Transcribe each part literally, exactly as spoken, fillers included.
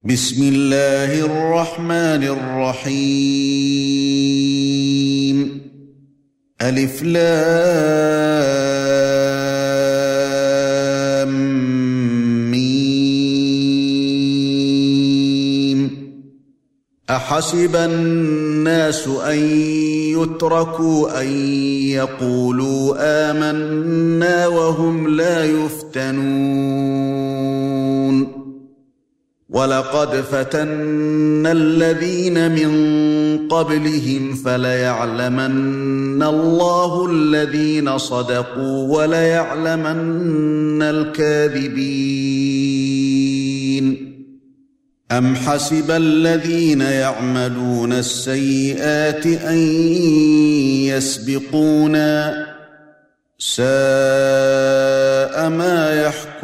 بسم الله الرحمن الرحيم ألف لام ميم أحسب الناس أن يتركوا أن يقولوا آمنا وهم لا يفتنون وَلَقَدْ فَتَنَّا الَّذِينَ مِن قَبْلِهِمْ فَلَيَعْلَمَنَّ اللَّهُ الَّذِينَ صَدَقُوا وَلَيَعْلَمَنَّ الْكَاذِبِينَ أَمْ حَسِبَ الَّذِينَ يَعْمَلُونَ السَّيِّئَاتِ أَن يَسْبِقُونَا سَاءَ مَا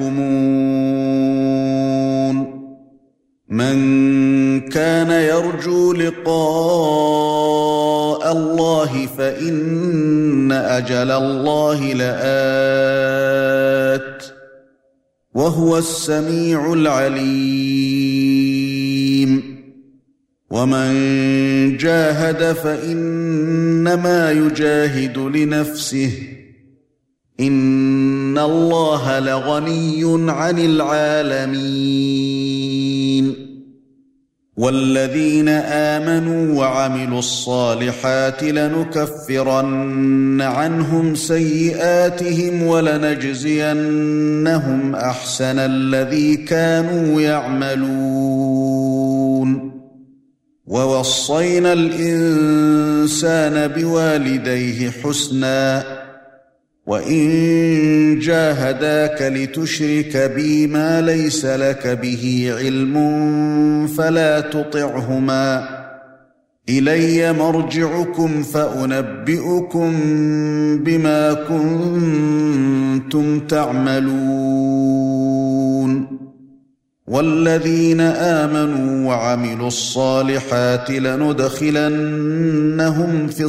يَحْكُمُونَ مَنْ كَانَ يَرْجُو لِقَاءَ اللَّهِ فَإِنَّ أَجَلَ اللَّهِ لَآتٍ وَهُوَ السَّمِيعُ الْعَلِيمُ وَمَنْ جَاهَدَ فَإِنَّمَا يُجَاهِدُ لِنَفْسِهِ إِنَّ اللَّهَ لَغَنِيٌّ عَنِ الْعَالَمِينَ وَالَّذِينَ آمَنُوا وَعَمِلُوا الصَّالِحَاتِ لَنُكَفِّرَنَّ عَنْهُمْ سَيِّئَاتِهِمْ وَلَنَجْزِيَنَّهُمْ أَحْسَنَ الَّذِي كَانُوا يَعْمَلُونَ وَوَصَّيْنَا الْإِنسَانَ بِوَالِدَيْهِ حُسْنًا وَإِن جَاهَدَاكَ لِتُشْرِكَ بِي مَا لَيْسَ لَكَ بِهِ عِلْمٌ فَلَا تُطِعْهُمَا إِلَيَّ مَرْجِعُكُمْ فَأُنَبِّئُكُم بِمَا كُنتُمْ تَعْمَلُونَ وَالَّذِينَ آمَنُوا وَعَمِلُوا الصَّالِحَاتِ لَنُدْخِلَنَّهُمْ فِي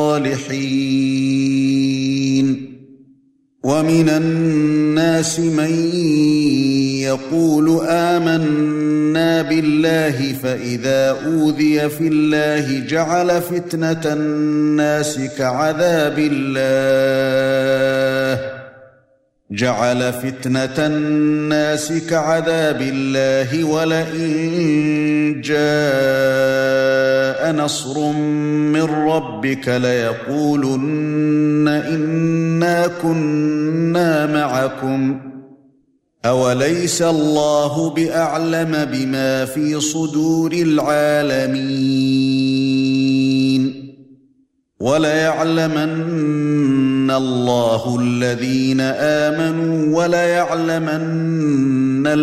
الصَّالِحِينَ وَمِنَ النَّاسِ مَن يَقُولُ آمَنَّا بِاللَّهِ فَإِذَا أُوذِيَ فِي اللَّهِ جَعَلَ فِتْنَةَ النَّاسِ كَعَذَابِ اللَّهِ جَعَلَ فِتْنَةَ النَّاسِ كَعَذَابِ اللَّهِ وَلَئِن جَاءَ نَصْرٌ مِّن رَّبِّكَ لَيَقُولُنَّ إِنَّا كُنَّا مَعَكُمْ أَوَلَيْسَ اللَّهُ بِأَعْلَمَ بِمَا فِي صُدُورِ الْعَالَمِينَ وَلَيَعْلَمَنَّ اللَّهُ الَّذِينَ آمَنُوا وَلَيَعْلَمَنَّ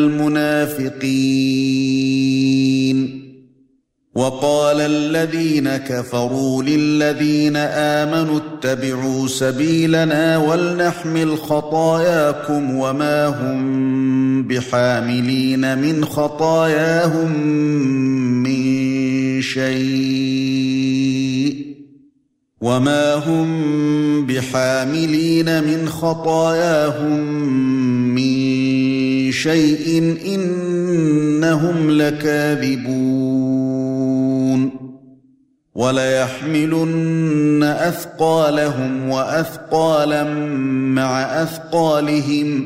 الْمُنَافِقِينَ وَقَالَ الَّذِينَ كَفَرُوا لِلَّذِينَ آمَنُوا اتَّبِعُوا سَبِيلَنَا وَلْنَحْمِلْ خَطَايَاكُمْ وَمَا هُمْ بِحَامِلِينَ مِنْ خَطَايَاهُمْ مِنْ شَيْءٍ وَمَا هُمْ بِحَامِلِينَ مِنْ خَطَايَاهُمْ مِنْ شَيْءٍ إِنَّهُمْ لَكَاذِبُونَ وَلَيَحْمِلُنَّ أَثْقَالَهُمْ وَأَثْقَالًا مَعَ أَثْقَالِهِمْ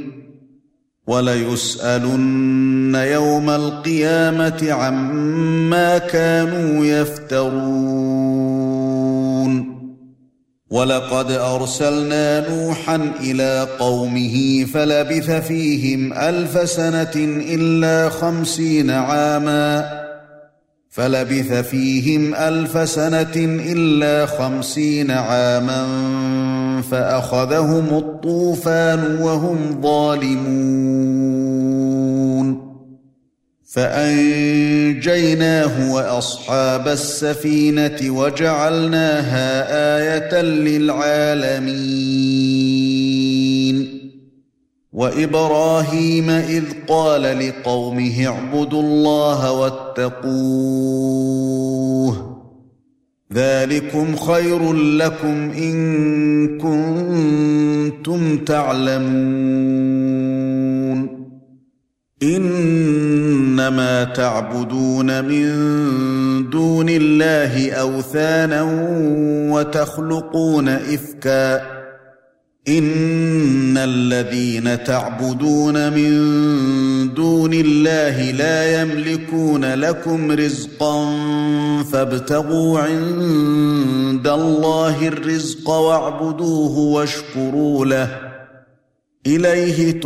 وَلَيُسْأَلُنَّ يَوْمَ الْقِيَامَةِ عَمَّا كَانُوا يَفْتَرُونَ وَلَقَدْ أَرْسَلْنَا نُوحًا إِلَى قَوْمِهِ فَلَبِثَ فِيهِمْ أَلْفَ سَنَةٍ إِلَّا خَمْسِينَ عَامًا فَلَبِثَ فِيهِمْ أَلْفَ سَنَةٍ إِلَّا خَمْسِينَ عَامًا فَأَخَذَهُمُ الطُّوفَانُ وَهُمْ ظَالِمُونَ فَأَنجَيْنَاهُ وَأَصْحَابَ السَّفِينَةِ وَجَعَلْنَاهَا آيَةً لِلْعَالَمِينَ وَإِبْرَاهِيمَ إِذْ قَالَ لِقَوْمِهِ اعْبُدُوا اللَّهَ وَاتَّقُوهُ ذَلِكُمْ خَيْرٌ لَكُمْ إِن كُنتُمْ تَعْلَمُونَ إنما تعبدون من دون الله أوثانا وتخلقون إفكا إن الذين تعبدون من دون الله لا يملكون لكم رزقا فابتغوا عند الله الرزق واعبدوه واشكروا له إليه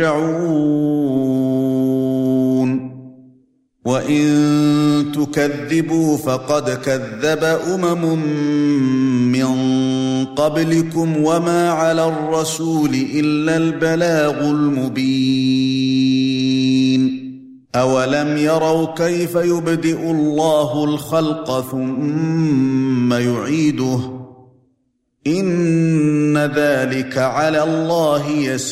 ترجعون وإن تكذبوا فقد كذب أمم من قبلكم وما على الرسول إلا البلاغ المبين أولم يروا كيف يبدئ الله الخلق ثم يعيده إن ذلك على الله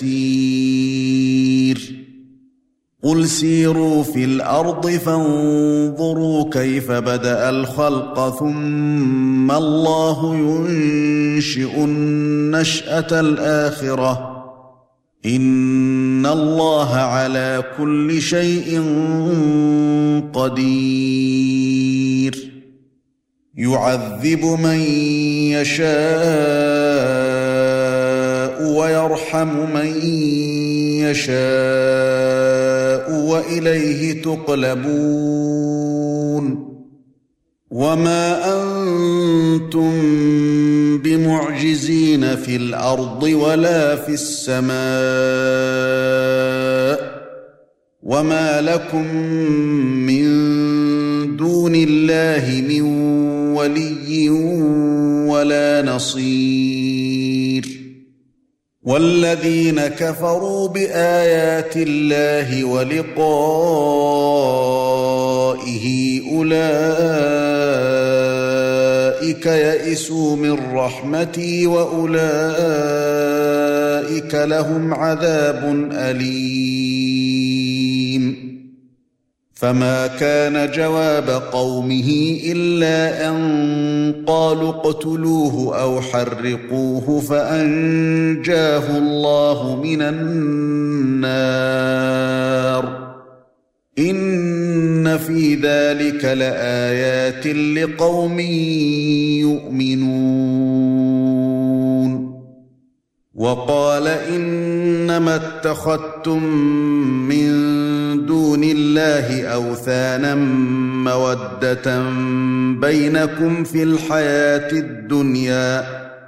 يسير قل سيروا في الأرض فانظروا كيف بدأ الخلق ثم الله ينشئ النشأة الآخرة إن الله على كل شيء قدير يعذب من يشاء ويرحم من يشاء وإليه تقلبون وما أنتم بمعجزين في الأرض ولا في السماء وما لكم من دون الله من ولي ولا نصير والذين كفروا بآيات الله ولقائه أولئك يئسوا من رحمتي وأولئك لهم عذاب أليم فما كان جواب قومه إلا أن قالوا اقتلوه أو حرقوه فأنجاه الله من النار إن في ذلك لآيات لقوم يؤمنون وقال إنما اتخذتم من دون الله أوثانا مودة بينكم في الحياة الدنيا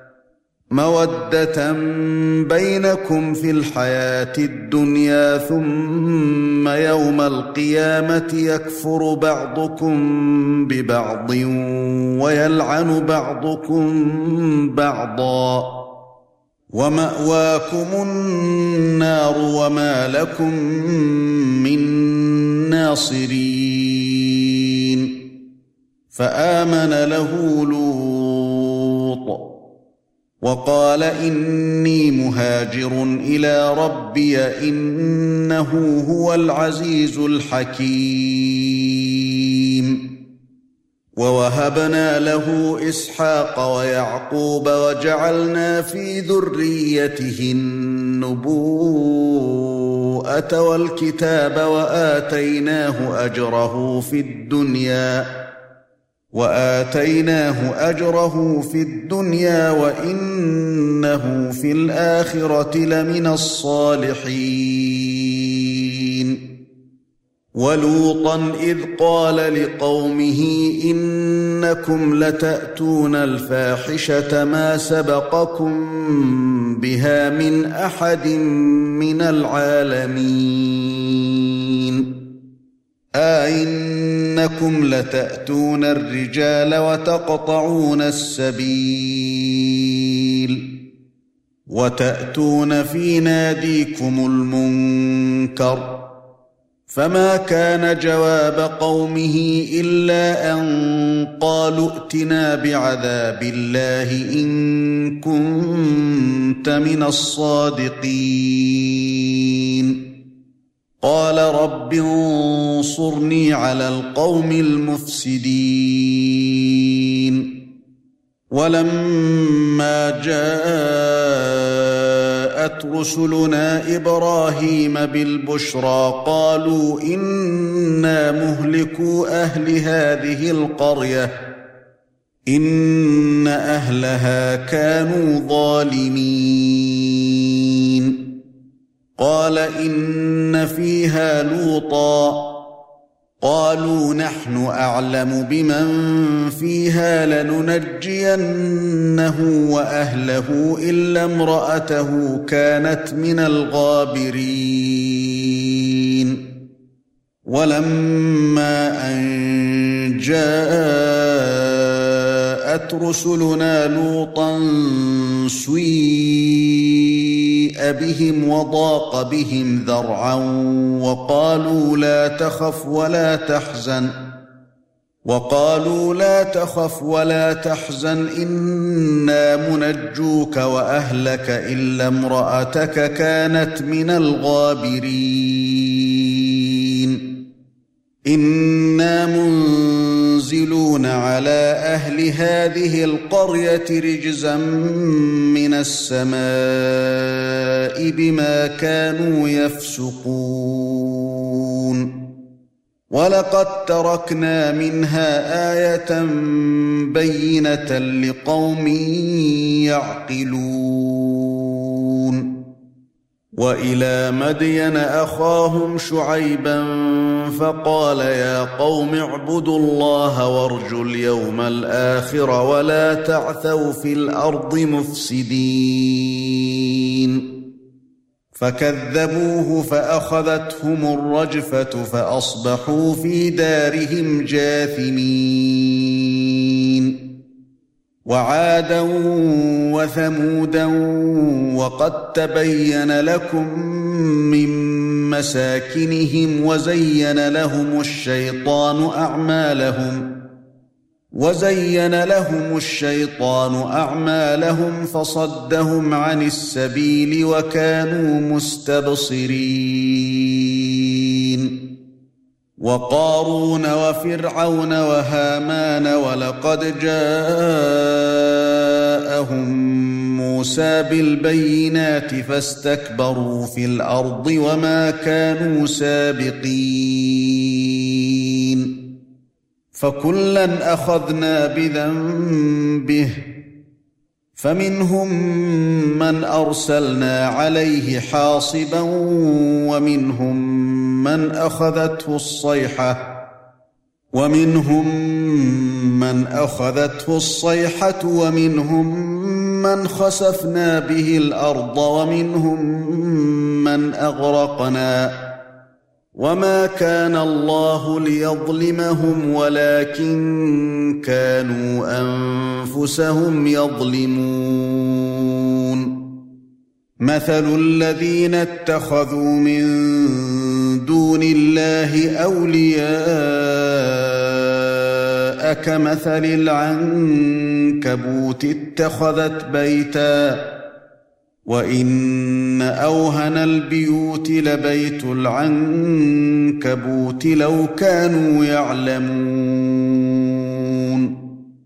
مودة بينكم في الحياة الدنيا ثم يوم القيامة يكفر بعضكم ببعض ويلعن بعضكم بعضا ومأواكم النار وما لكم من ناصرين فآمن له لوط وقال إني مهاجر إلى ربي إنه هو العزيز الحكيم ووهبنا له إسحاق ويعقوب وجعلنا في ذريته النبوءة والكتاب وآتيناه أجره في الدنيا وآتيناه أجره في الدنيا وإنه في الآخرة لمن الصالحين ولوطا إذ قال لقومه إنكم لتأتون الفاحشة ما سبقكم بها من أحد من العالمين أئنكم لتأتون الرجال وتقطعون السبيل وتأتون في ناديكم المنكر فما كان جواب قومه إلا أن قالوا ائتنا بعذاب الله إن كنت من الصادقين قال رب انصرني على القوم المفسدين ولما جاءت جاءت رسلنا إبراهيم بالبشرى قالوا إنا مهلكو أهل هذه القرية إن أهلها كانوا ظالمين قال إن فيها لوطا قالوا نحن أعلم بمن فيها لننجينه وأهله إلا امرأته كانت من الغابرين ولما أن جاءت رسلنا لوطا سيء بهم وضاق بهم ذرعا وقالوا لا تخف ولا تحزن وقالوا لا تخف ولا تحزن إنا منجوك وأهلك إلا امرأتك كانت من الغابرين إنا منزلون على أهل هذه القرية رجزا من السماء بما كانوا يفسقون ولقد تركنا منها آية بينة لقوم يعقلون وإلى مدين أخاهم شعيبا فقال يا قوم اعبدوا الله وارجوا اليوم الآخر ولا تعثوا في الأرض مفسدين فكذبوه فأخذتهم الرجفة فأصبحوا في دارهم جاثمين وعادا وثمودا وقد تبين لكم من مساكنهم وزين لهم الشيطان أعمالهم وزين لهم الشيطان أعمالهم فصدهم عن السبيل وكانوا مستبصرين وقارون وفرعون وهامان ولقد جاءهم موسى بالبينات فاستكبروا في الأرض وما كانوا سابقين فكلا أخذنا بذنبه فمنهم من أرسلنا عليه حاصبا ومنهم من أخذته الصيحة ومنهم من أخذته الصيحة ومنهم من خسفنا به الأرض ومنهم من أغرقنا وما كان الله ليظلمهم ولكن كانوا أنفسهم يظلمون مثل الذين اتخذوا من دون الله أولياء كمثل العنكبوت اتخذت بيتا وإن أوهن البيوت لبيت العنكبوت لو كانوا يعلمون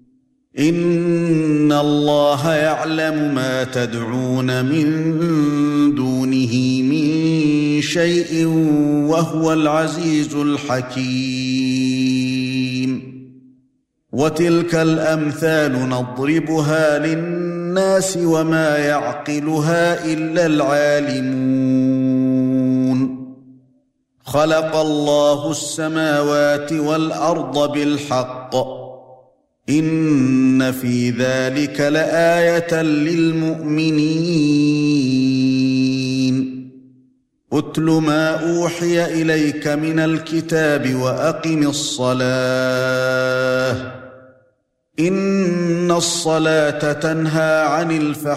إن الله يعلم ما تدعون من دونه من شيء وهو العزيز الحكيم وتلك الأمثال نضربها للناس وما يعقلها إلا العالمون خلق الله السماوات والأرض بالحق إن في ذلك لآية للمؤمنين أتل ما أوحي إليك من الكتاب وأقم الصلاة إن الصلاة تنهى عن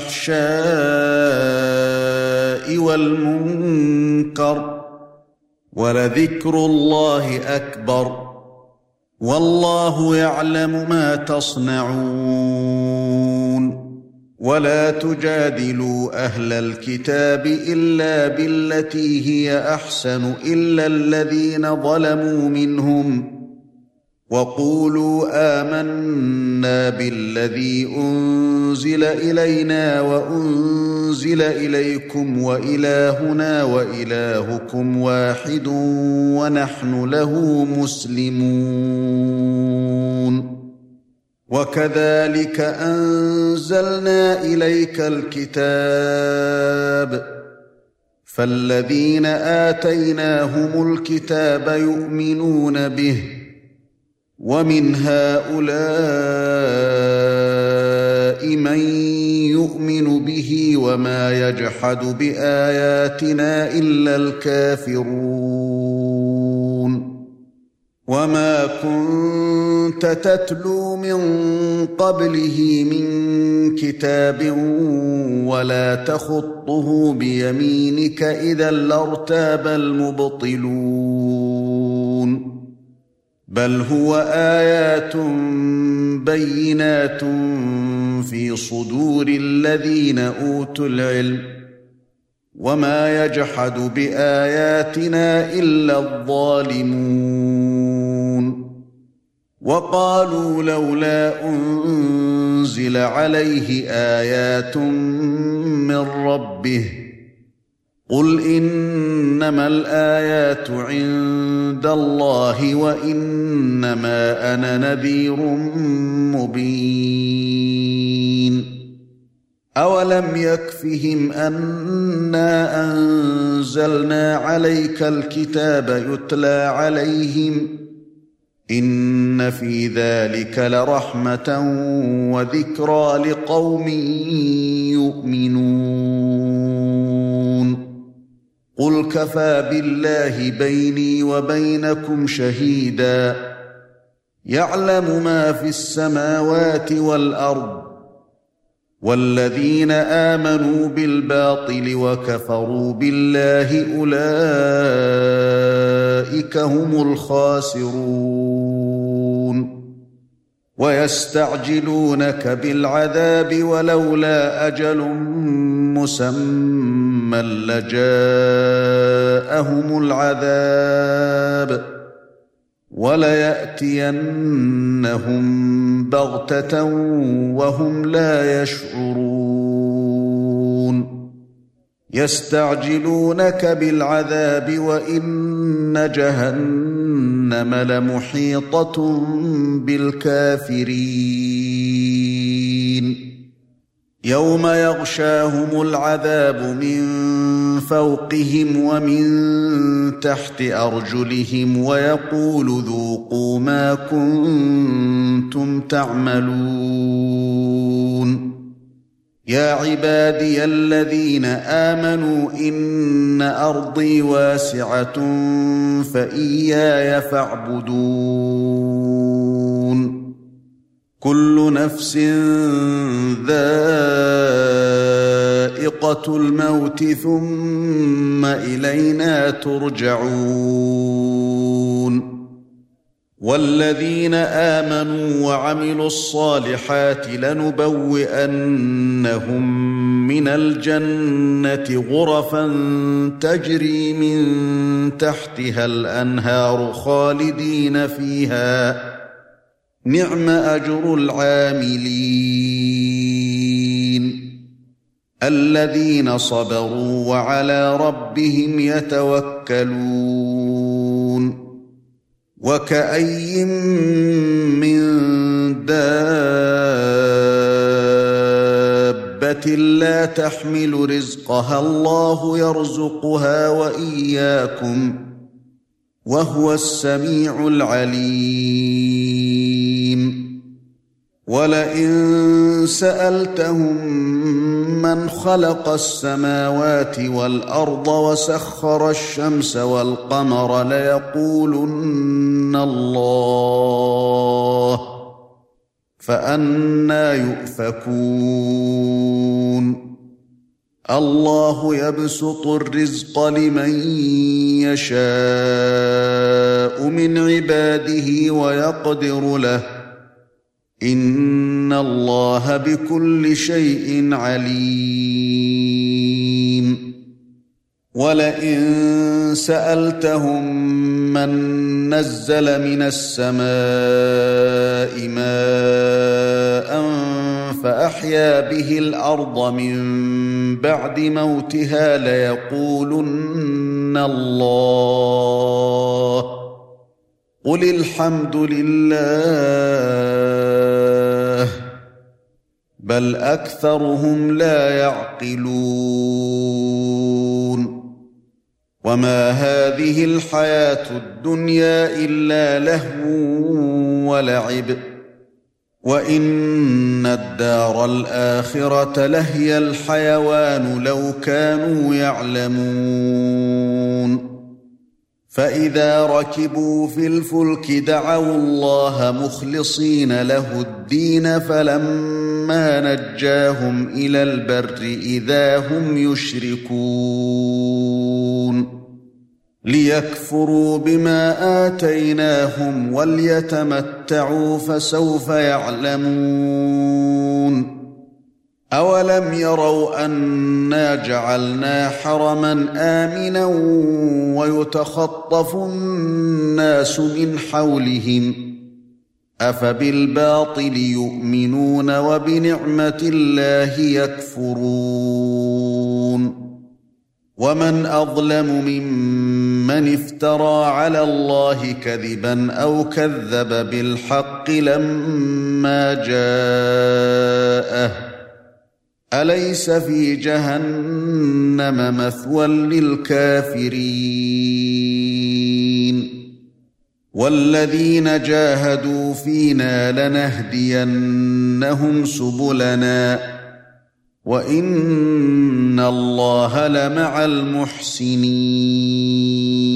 الفحشاء والمنكر ولذكر الله أكبر والله يعلم ما تصنعون ولا تجادلوا أهل الكتاب إلا بالتي هي أحسن إلا الذين ظلموا منهم وقولوا آمنا بالذي أنزل إلينا وأنزل إليكم وإلهنا وإلهكم واحد ونحن له مسلمون وكذلك أنزلنا إليك الكتاب فالذين آتيناهم الكتاب يؤمنون به ومن هؤلاء من يؤمن به وما يجحد بآياتنا إلا الكافرون وما كنت تتلو من قبله من كتاب ولا تخطه بيمينك إذا لارتاب المبطلون بل هو آيات بينات في صدور الذين أوتوا العلم وما يجحد بآياتنا إلا الظالمون وقالوا لولا أنزل عليه آيات من ربه قل إنما الآيات عند الله وإنما أنا نذير مبين أولم يكفهم أنا أنزلنا عليك الكتاب يتلى عليهم إن في ذلك لرحمة وذكرى لقوم يؤمنون قل كفى بالله بيني وبينكم شهيدا يعلم ما في السماوات والأرض والذين آمنوا بالباطل وكفروا بالله أولئك هم الخاسرون ويستعجلونك بالعذاب ولولا أجل مسمى لجاءهم العذاب وليأتينهم بغتة وهم لا يشعرون يستعجلونك بالعذاب وإن جهنم لمحيطة بالكافرين يوم يغشاهم العذاب من فوقهم ومن تحت أرجلهم ويقول ذوقوا ما كنتم تعملون يا عبادي الذين آمنوا إن أرضي واسعة فإياي فاعبدون كل نفس ذائقة الموت ثم إلينا ترجعون والذين آمنوا وعملوا الصالحات لنبوئنهم من الجنة غرفا تجري من تحتها الأنهار خالدين فيها نعم أجر العاملين الذين صبروا وعلى ربهم يتوكلون وكأي من دابة لا تحمل رزقها الله يرزقها وإياكم وهو السميع العليم ولئن سألتهم من خلق السماوات والأرض وسخر الشمس والقمر ليقولن الله فأنى يؤفكون الله يبسط الرزق لمن يشاء من عباده ويقدر له إن الله بكل شيء عليم وَلَئِن سَأَلْتَهُم مَّن نَّزَّلَ مِنَ السَّمَاءِ مَاءً فَأَحْيَا بِهِ الْأَرْضَ مِن بَعْدِ مَوْتِهَا لَيَقُولُنَّ اللَّهُ قُلِ الْحَمْدُ لِلَّهِ بَلْ أَكْثَرُهُمْ لَا يَعْقِلُونَ وَمَا هَذِهِ الْحَيَاةُ الدُّنْيَا إِلَّا لَهْوٌ وَلَعِبٌ وَإِنَّ الدَّارَ الْآخِرَةَ لَهِيَ الْحَيَوَانُ لَوْ كَانُوا يَعْلَمُونَ فَإِذَا رَكِبُوا فِي الْفُلْكِ دَعَوُا اللَّهَ مُخْلِصِينَ لَهُ الدِّينَ فَلَمَّا نَجَّاهُمْ إِلَى الْبَرِّ إِذَا هُمْ يُشْرِكُونَ لِيَكْفُرُوا بِمَا آتَيْنَاهُمْ وَلْيَتَمَتَّعُوا فَسَوْفَ يَعْلَمُونَ أَوَلَمْ يَرَوْا أَنَّا جَعَلْنَا حَرَمًا آمِنًا وَيُتَخَطَّفُ النَّاسُ مِنْ حَوْلِهِمْ أَفَبِالْبَاطِلِ يُؤْمِنُونَ وَبِنِعْمَةِ اللَّهِ يَكْفُرُونَ وَمَنْ أَظْلَمُ مِمَّنِ افْتَرَى عَلَى اللَّهِ كَذِبًا أَوْ كَذَّبَ بِالْحَقِّ لَمَّا جَاءَهُ أَلَيْسَ فِي جَهَنَّمَ مَثْوًى لِلْكَافِرِينَ وَالَّذِينَ جَاهَدُوا فِينَا لَنَهْدِيَنَّهُمْ سُبُلَنَا وَإِنَّ اللَّهَ لَمَعَ الْمُحْسِنِينَ